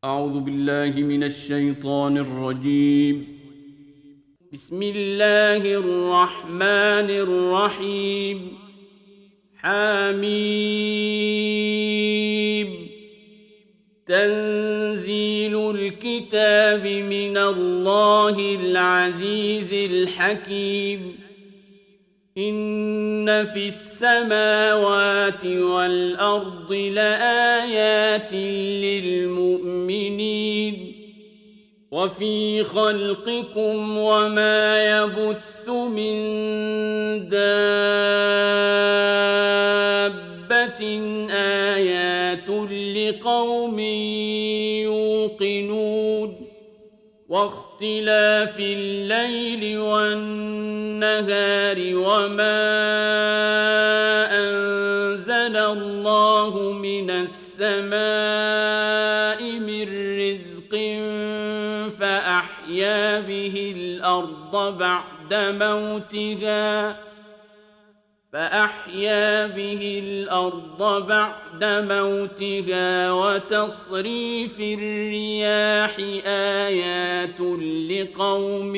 أعوذ بالله من الشيطان الرجيم. بسم الله الرحمن الرحيم. حميم. تنزيل الكتاب من الله العزيز الحكيم. إن في السماوات والأرض لآيات للمؤمنين وفي خلقكم وما يبث من دابة آيات لقوم يوقنون واختلاف الليل والنهار وما أنزل الله من السماء من رزق فأحيا به الأرض بعد موتها وتصريف الرياح آيات لقوم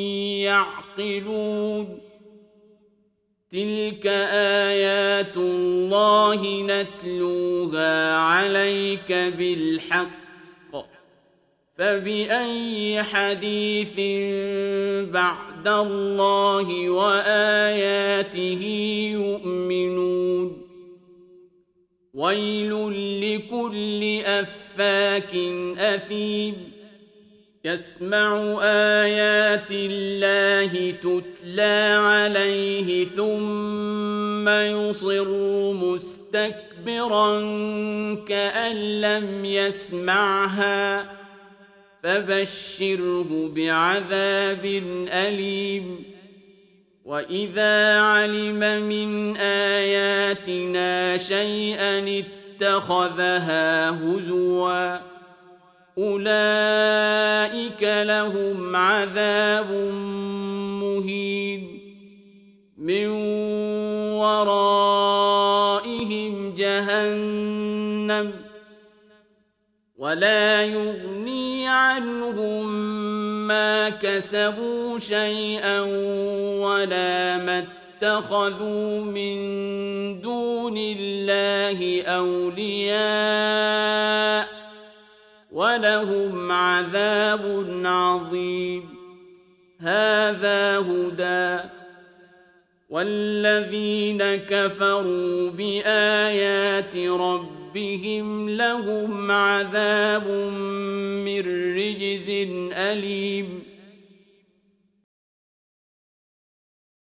يعقلون تلك آيات الله نتلوها عليك بالحق فبأي حديث بعد الله وآياته يؤمنون ويل لكل أفاك أثيم يسمع آيات الله تتلى عليه ثم يصر مستكبرا كأن لم يسمعها فبشره بعذاب أليم وإذا علم من آياتنا شيئا اتخذها هزوا أولئك لهم عذاب مهين من ورائهم جهنم ولا يغني عنهم ما كسبوا شيئا ولا ما اتخذوا من دون الله أولياء ولهم عذاب عظيم هذا هدى والذين كفروا بآيات ربهم لهم عذاب من رجز أليم